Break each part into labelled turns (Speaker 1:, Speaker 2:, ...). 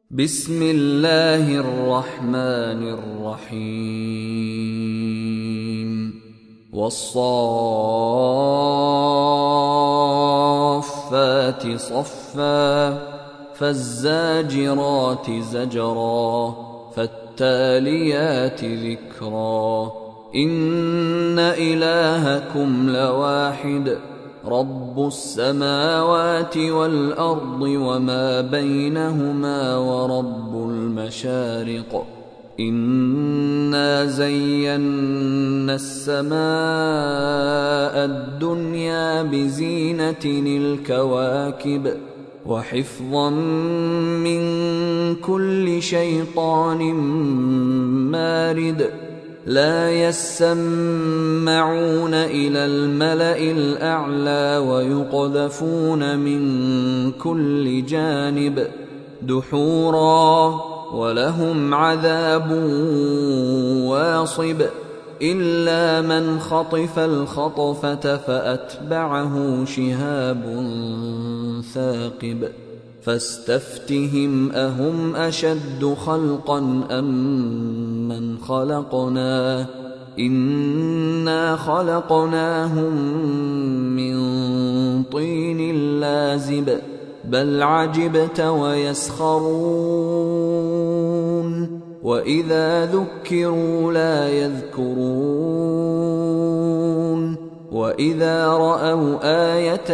Speaker 1: بسم الله الرحمن الرحيم والصافات صفا فالزاجرات زجرا فالتاليات ذكرا إن إلهكم لواحد رب السماوات والأرض وما بينهما ورب المشارق إنا زينا السماء الدنيا بزينة الكواكب وحفظا من كل شيطان مارد لا يسمعون إلى الملأ الأعلى ويقذفون من كل جانب دحورا ولهم عذاب واصب إلا من خطف الخطفة فأتبعه شهاب ثاقب فاستفتهم أهم أشد خلقا أم من خلقنا إنا خلقناهم من طين لازب بل عجبت ويسخرون وإذا ذكروا لا يذكرون وإذا رأوا آية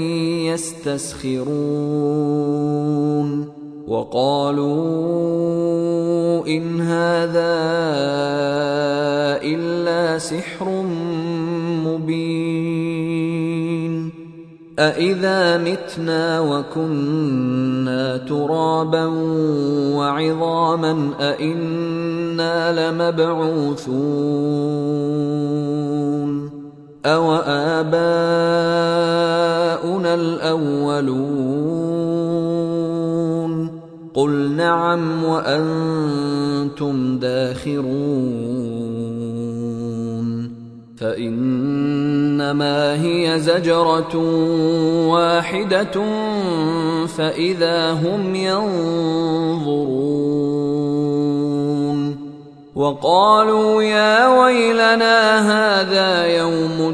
Speaker 1: يستسخرون وقالوا إن هذا إلا سحر مبين أإذا متنا وكنا ترابا وعظاما أإنا لمبعوثون أوآباؤنا الأولون قل نعم وأنتم داخرون فإنما هي زجرة واحدة فإذا هم ينظرون وقالوا يا ويلنا هذا يوم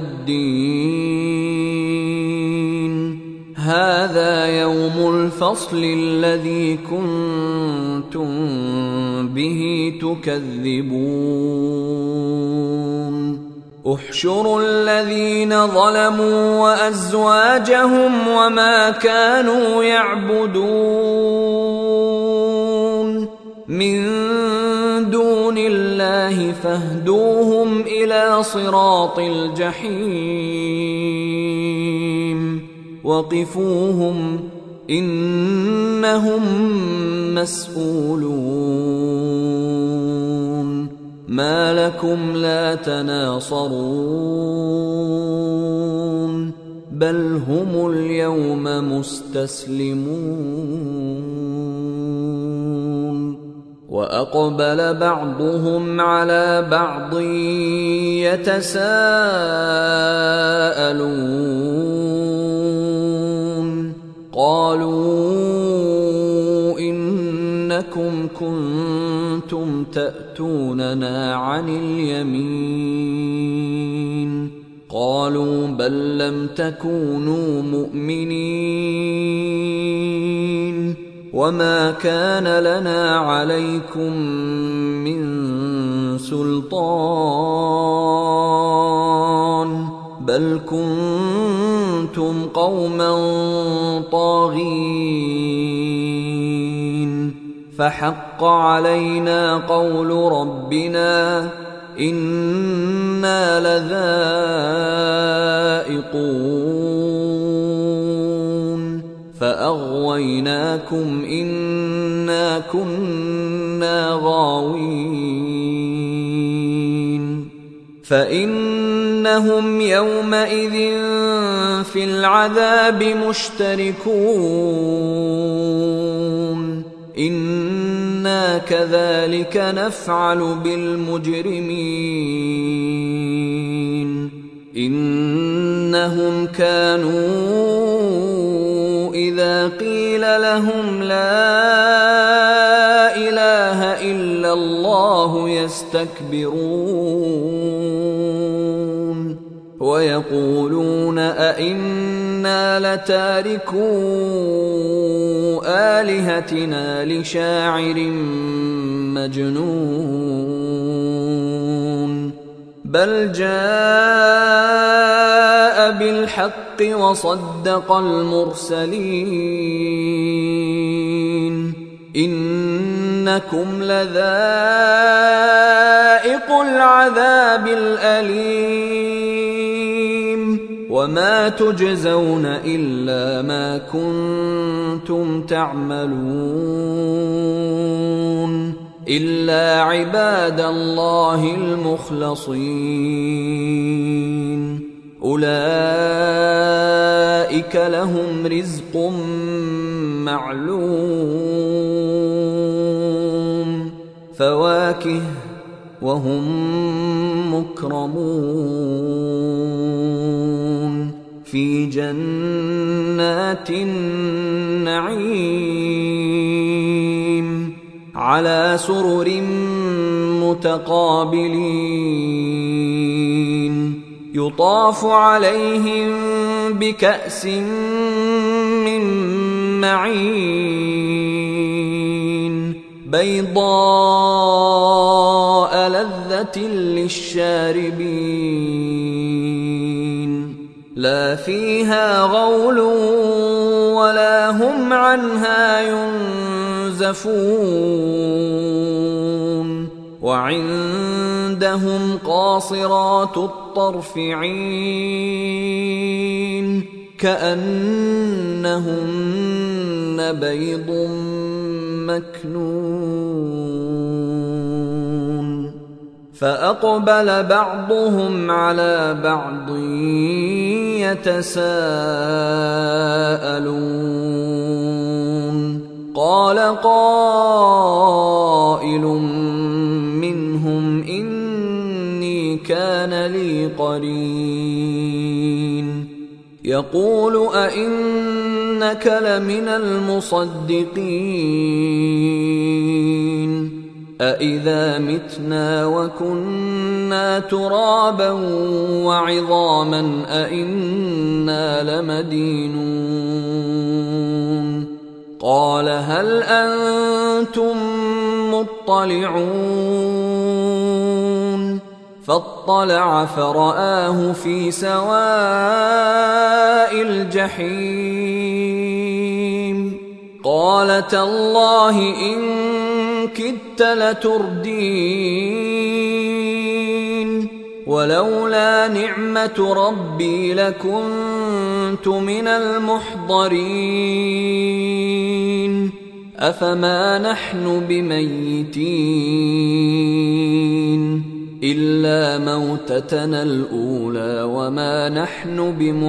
Speaker 1: الدين هذا يوم الفصل الذي كنتم به تكذبون احشروا الذين ظلموا وأزواجهم وما كانوا يعبدون من دون الله فاهدوهم إلى صراط الجحيم وقفوهم إنهم مسؤولون ما لكم لا تناصرون بل هم اليوم مستسلمون وأقبل بعضهم على بعض يتساءلون قالوا إنكم كنتم تأتوننا عن اليمين قالوا بل لم تكونوا مؤمنين وما كان لنا عليكم من سلطان بل كنتم قوما طاغين فحق علينا قول ربنا إنا لذائقون فأغويناكم إنا كنا غاوين فإنهم يومئذ في العذاب مشتركون إنا كذلك نفعل بالمجرمين إنهم كانوا إذا قيل لهم لا الله يستكبرون ويقولون أئنا لتاركو آلهتنا لشاعر مجنون بل جاء بالحق وصدق المرسلين إنكم لذائق العذاب الأليم وما تجزون إلا ما كنتم تعملون إلا عباد الله المخلصين أولئك لهم رزق معلوم فواكه وهم مكرمون في جنات النعيم على سرر متقابلين يطاف عليهم بكأس من معين بيضاء لذة للشاربين لا فيها غول ولا هم عنها ينزفون وعندهم قاصرات الطرف عين كأنهن بيض مكنون فأقبل بعضهم على بعض يتساءلون قال قائل منهم إني كان لي قرين يقول أئنك لمن المصدقين أإذا متنا وكنا ترابا وعظاما أئنا لمدينون قال هل أنتم مطلعون فاطلع فرآه في سواء الجحيم قال تالله إن كدت لتردين ولولا نعمة ربي لكنت من المحضرين أفما نحن بميتين إلا موتتنا الأولى وما نحن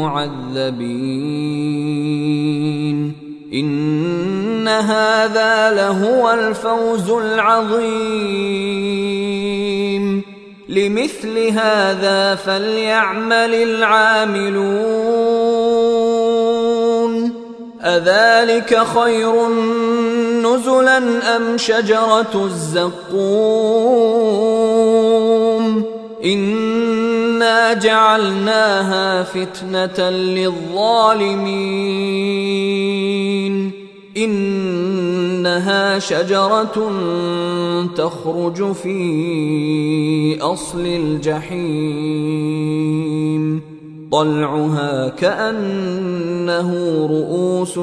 Speaker 1: بمعذبين إن هذا لهو الفوز العظيم لمثل هذا فليعمل العاملون أذلك خير نزلا أم شجرة الزقوم إنا جعلناها فتنة للظالمين إنها شجرة تخرج في أصل الجحيم طلعها كأنه رؤوس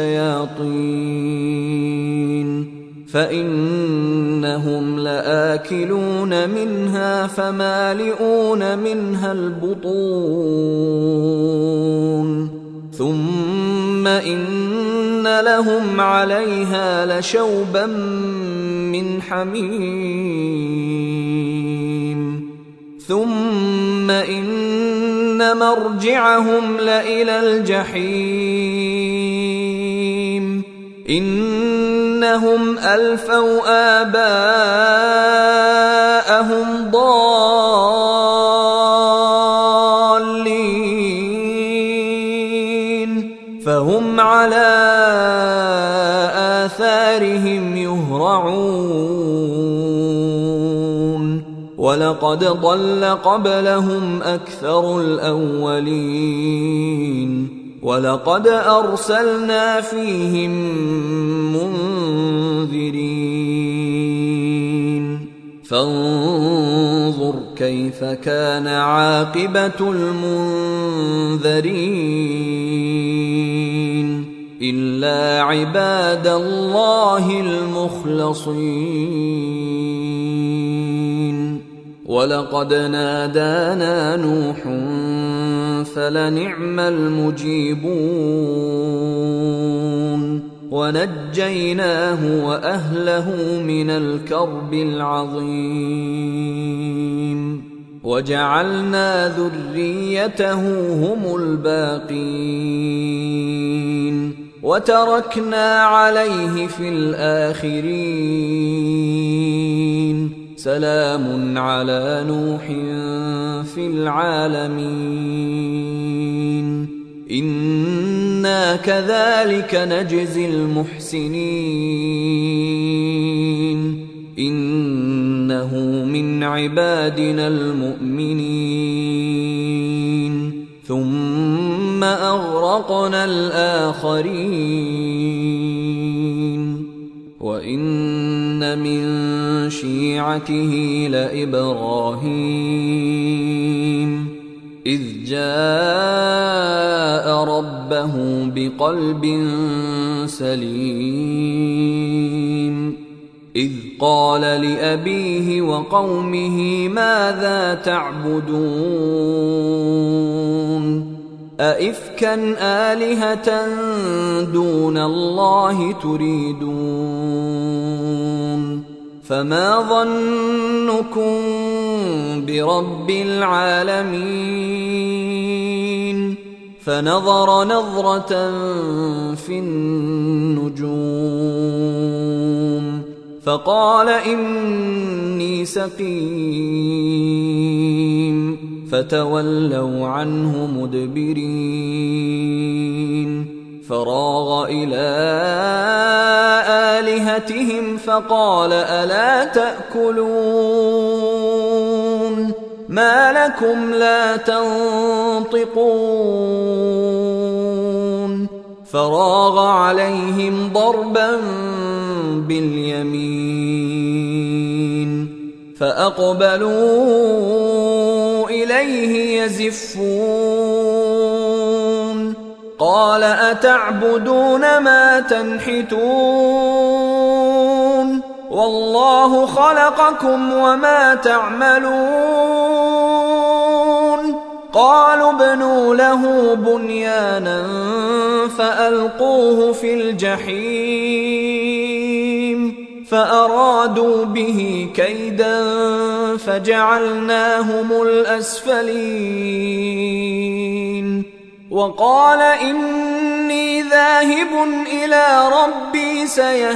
Speaker 1: الشياطين فإنهم لآكلون منها فمالئون منها البطون ثم إن لهم عليها لشوبا من حميم ثم إن مرجعهم لإلى الجحيم إنهم ألفوا آباءهم ضالين فهم على آثارهم يهرعون يُهْرَعُونَ وَلَقَدْ ضَلَّ قَبْلَهُمْ أَكْثَرُ الْأَوَّلِينَ وَلَقَدْ أَرْسَلْنَا فِيهِم مُنذِرِينَ فَانظُرْ كَيْفَ كَانَ عَاقِبَةُ الْمُنذَرِينَ إِلَّا عِبَادَ اللَّهِ الْمُخْلَصِينَ وَلَقَدْ نَادَانَا نُوحٌ فَلَنِعْمَ الْمُجِيبُونَ وَنَجَّيْنَاهُ وَأَهْلَهُ مِنَ الْكَرْبِ الْعَظِيمِ وَجَعَلْنَا ذُرِّيَّتَهُ هُمُ الْبَاقِينَ وَتَرَكْنَا عَلَيْهِ فِي الْآخِرِينَ سَلَامٌ عَلَى نُوحٍ فِي الْعَالَمِينَ إِنَّا كَذَلِكَ نَجْزِي الْمُحْسِنِينَ إِنَّهُ مِنْ عِبَادِنَا الْمُؤْمِنِينَ ثُمَّ أَغْرَقْنَا الْآخَرِينَ وَإِنَّ مِن شِيعَتِهِ لَإِبْرَاهِيمَ إِذْ جَاءَ رَبَّهُ بِقَلْبٍ سَلِيمٍ إِذْ قَالَ لِأَبِيهِ وَقَوْمِهِ مَاذَا تَعْبُدُونَ أَئِفْكًا آلِهَةً دُونَ اللَّهِ تُرِيدُونَ فَمَا ظَنُّكُم بِرَبِّ الْعَالَمِينَ فَنَظَرَ نَظْرَةً فِي النُّجُومِ فَقَالَ إِنِّي سَقِيمٌ فَتَوَلَّوْا عَنْهُ مُدْبِرِينَ فَرَاغَ إِلَىٰ آلِهَتِهِمْ فَقَالَ أَلَا تَأْكُلُونَ مَا لَكُمْ لَا تَنطِقُونَ فَرَاغَ عَلَيْهِمْ ضَرْبًا بِالْيَمِينِ فَأَقْبَلُوا إِلَيْهِ يَزِفُّونَ قَالَ أَتَعْبُدُونَ مَا تَنْحِتُونَ وَاللَّهُ خَلَقَكُمْ وَمَا تَعْمَلُونَ قَالُوا ابْنُوا لَهُ بُنْيَانًا فَأَلْقُوهُ فِي الْجَحِيمِ فَأَرَادُوا بِهِ كَيْدًا فَجَعَلْنَاهُمُ الْأَسْفَلِينَ وَقَالَ إِنِّي ذَاهِبٌ إِلَىٰ رَبِّي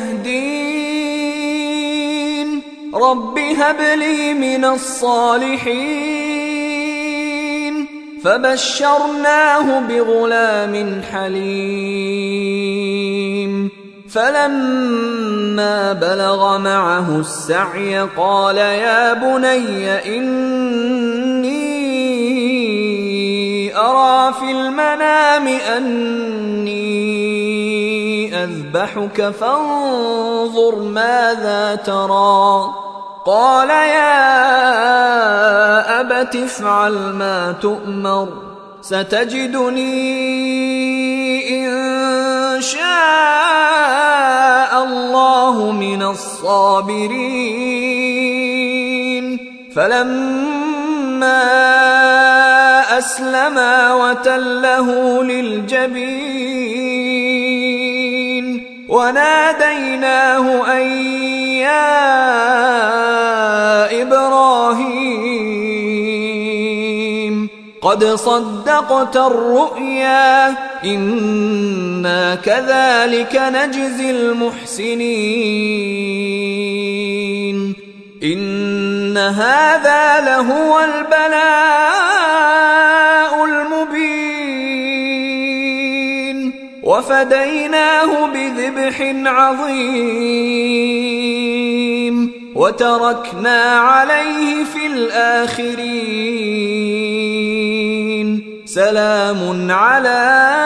Speaker 1: سَيَهْدِينِ رَبِّ هَبْ لِي مِنَ الصَّالِحِينَ فَبَشَّرْنَاهُ بِغُلَامٍ حَلِيمٍ فَلَمَّا بَلَغَ مَعَهُ السَّعْيَ قَالَ يَا بُنَيَّ إِنِّي أَرَىٰ فِي الْمَنَامِ أَنِّي أَذْبَحُكَ فَانظُرْ مَاذَا تَرَىٰ قَالَ يَا أَبَتِ افْعَلْ مَا تُؤْمَرُ سَتَجِدُنِي إِن شَاءَ اللَّهُ مِنَ الصَّابِرِينَ فَلَمَّا أَسْلَمَا وَتَلَّهُ لِلْجَبِينِ وَنَادَيْنَاهُ أَن يَا إِبْرَاهِيمُ قَدْ صَدَّقْتَ الرُّؤْيَا إِنَّا كَذَلِكَ نَجْزِي الْمُحْسِنِينَ إِنَّ هَذَا لَهُوَ الْبَلَاءُ الْمُبِينُ وَفَدَيْنَاهُ بِذِبْحٍ عَظِيمٍ وتركنا عليه في الآخرين سلام على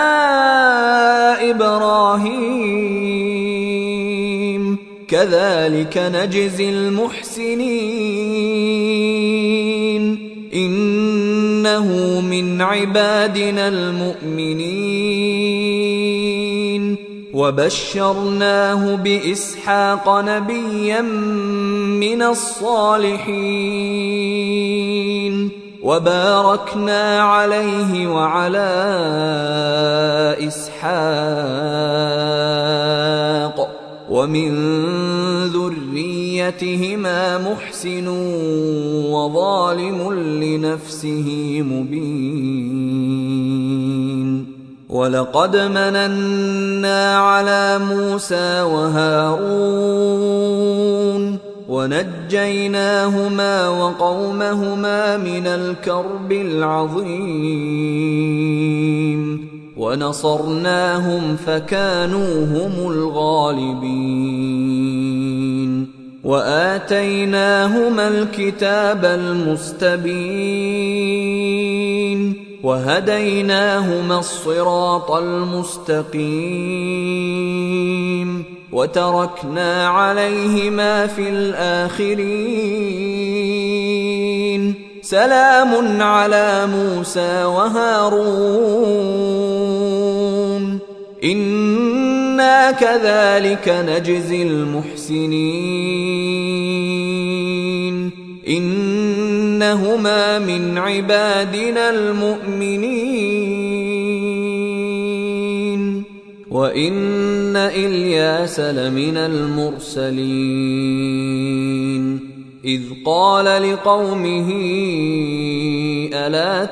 Speaker 1: إبراهيم كذلك نجزي المحسنين إنه من عبادنا المؤمنين وبشرناه بإسحاق نبيا من الصالحين وباركنا عليه وعلى إسحاق ومن ذريتهما محسن وظالم لنفسه مبين ولقد مننا على موسى وهارون ونجيناهما وقومهما من الكرب العظيم ونصرناهم فكانوا هم الغالبين وآتيناهما الكتاب المستبين وهديناهما الصراط المستقيم وتركنا عليهما في الآخرين سلام على موسى وهارون إنا كذلك نجزي المحسنين إنهما من عبادنا المؤمنين وإن إلياس لمن المرسلين إذ قال لقومه ألا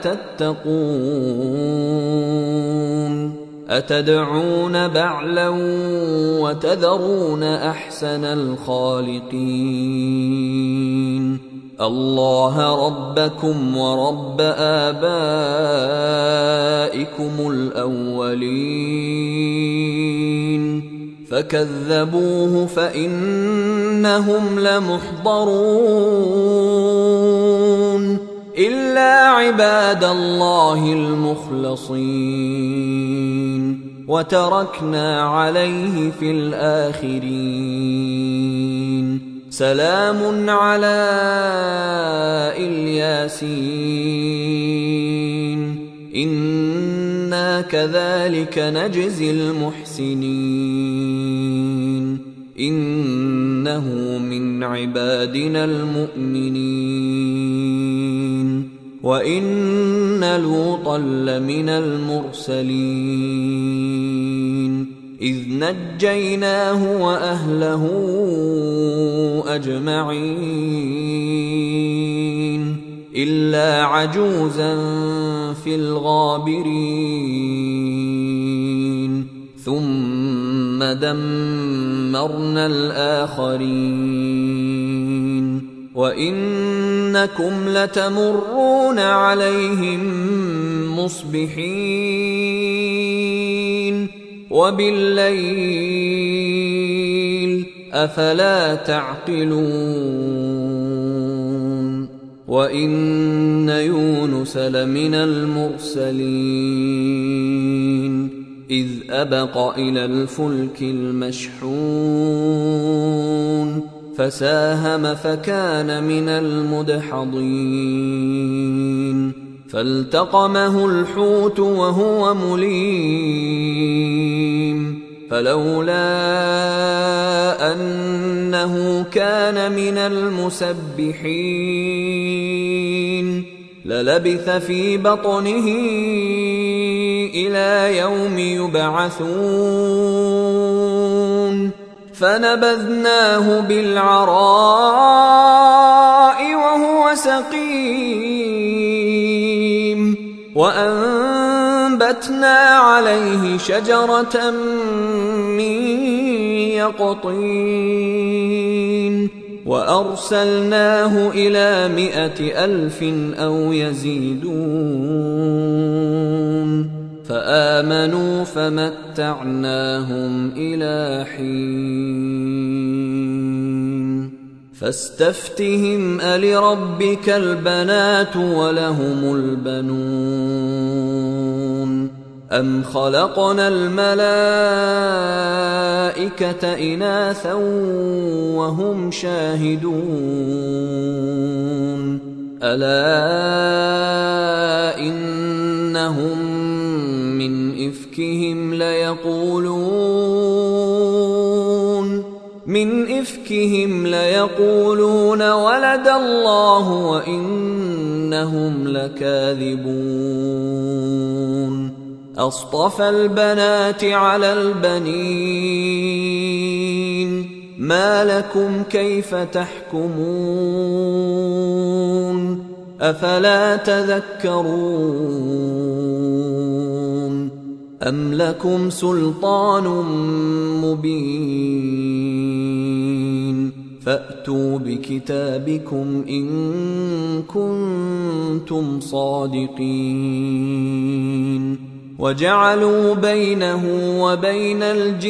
Speaker 1: تتقون أتدعون بعلا وتذرون أحسن الخالقين الله ربكم ورب آبائكم الأولين فكذبوه فإنهم لمحضرون إلا عباد الله المخلصين وتركنا عليه في الآخرين سلام على الياسين إنا كذلك نجزي المحسنين إنه من عبادنا المؤمنين وإن لوطا لمن المرسلين إذ نجيناه وأهله أجمعين إلا عجوزا في الغابرين ثم دمرنا الآخرين وإنكم لتمرون عليهم مصبحين وبالليل أفلا تعقلون وإن يونس لمن المرسلين إذ أبق إلى الفلك المشحون فساهم فكان من المدحضين فالتقمه الحوت وهو مليم فلولا أنه كان من المسبحين للبث في بطنه إلى يوم يبعثون فنبذناه بالعراء وهو سقيم وأنبتنا عليه شجرة من يقطين وأرسلناه إلى 100,000 أو يزيدون فآمنوا فمتعناهم إلى حين فاستفتهم ألربك البنات ولهم البنون أم خلقنا الملائكة إناثا وهم شاهدون ألا إنهم من إفكهم ليقولون ولد الله وإنهم لكاذبون أصطفى البنات على البنين ما لكم كيف تحكمون أفلا تذكرون أم لكم سلطان مبين فأتوا بكتابكم إن كنتم صادقين وجعلوا بينه وبين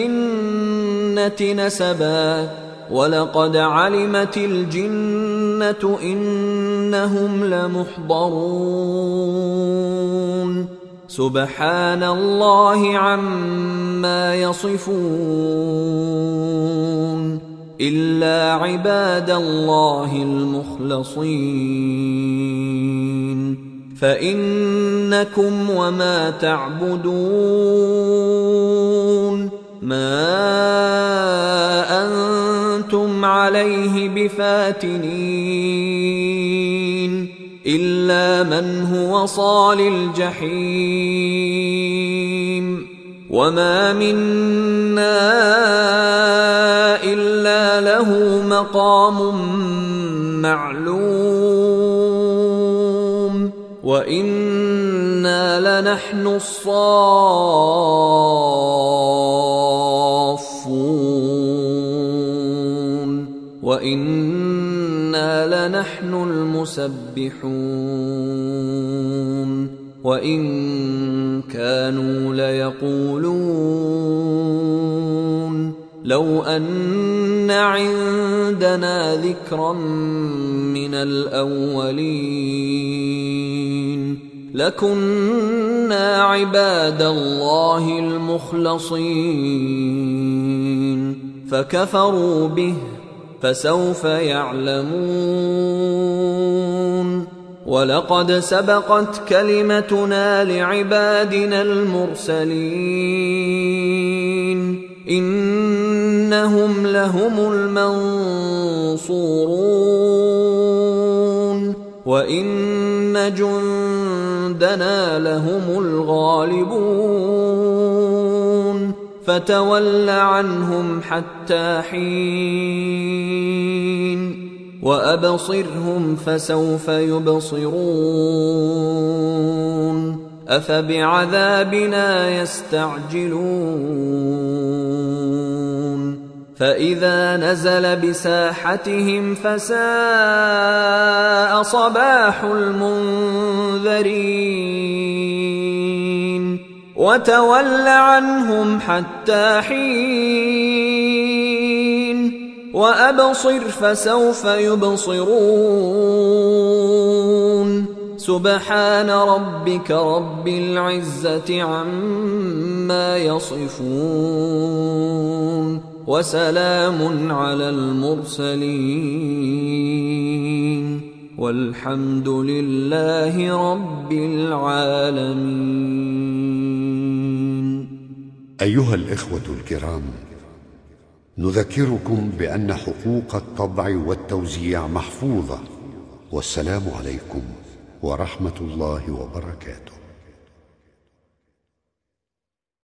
Speaker 1: الجنة نسبا ولقد علمت الجنة إنهم لمحضرون سبحان الله عما يصفون إلا عباد الله المخلصين فإنكم وما تعبدون ما أنتم عليه بفاتنين إلا من هو صال الجحيم وما منا إلا له مقام معلوم وإنا لنحن الصافون وإنا لنحن المسبحون وإن كانوا ليقولون لو أن عندنا ذكرا من الأولين لكنا عباد الله المخلصين فكفروا به فسوف يعلمون ولقد سبقت كلمتنا لعبادنا المرسلين إنهم لهم المنصورون وإن جندنا لهم الغالبون فتول عنهم حتى حين وأبصرهم فسوف يبصرون أفبعذابنا يستعجلون فإذا نزل بساحتهم فساء صباح المنذرين وتول عنهم حتى حين وأبصر فسوف يبصرون سبحان ربك رب العزة عما يصفون وسلام على المرسلين والحمد لله رب العالمين.
Speaker 2: أيها الإخوة الكرام، نذكركم بأن حقوق الطبع والتوزيع محفوظة، والسلام عليكم ورحمة الله وبركاته.